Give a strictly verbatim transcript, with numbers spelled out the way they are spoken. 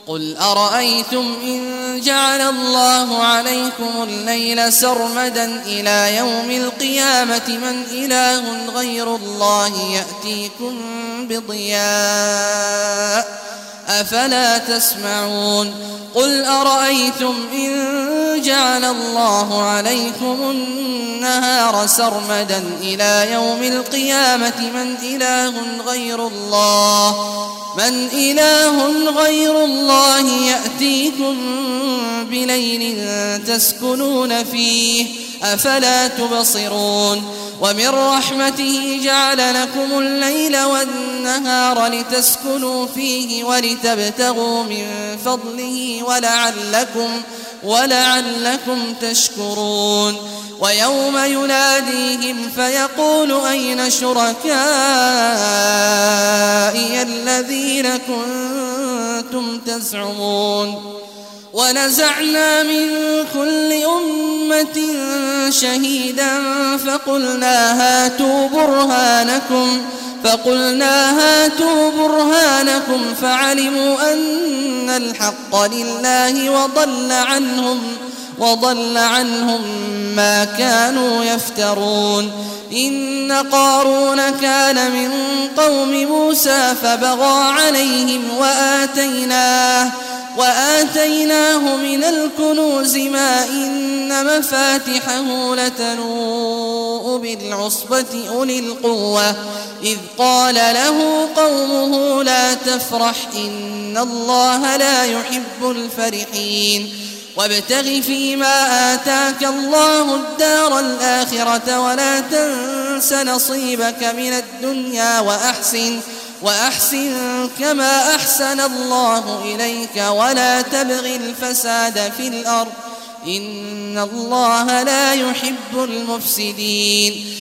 قل أرأيتم إن جعل الله عليكم الليل سرمدا إلى يوم القيامة من إله غير الله يأتيكم بضياء أفلا تسمعون قل أرأيتم إن جعل الله عليكم النهار سرمدا إلى يوم القيامة من إله غير الله من إله غير الله يأتيكم بليل تسكنون فيه أفلا تبصرون ومن رحمته جعل لكم الليل والنهار لتسكنوا فيه ولتبتغوا من فضله ولعلكم ولعلكم تشكرون ويوم يناديهم فيقول أين شركائي الذين كنتم تزعمون ونزعنا من كل أمة شهيدا فقلنا هاتوا برهانكم فقلنا هاتوا برهانكم فعلموا أن الحق لله وضل عنهم وضل عنهم ما كانوا يفترون إن قارون كان من قوم موسى فبغى عليهم وآتيناه وآتيناه من الكنوز ما إن مفاتحه لتنوء بالعصبة أولي القوة إذ قال له قومه لا تفرح إن الله لا يحب الفرحين وابتغ فيما آتاك الله الدار الآخرة ولا تنس نصيبك من الدنيا وأحسن وأحسن كما أحسن الله إليك ولا تبغ الفساد في الأرض إن الله لا يحب المفسدين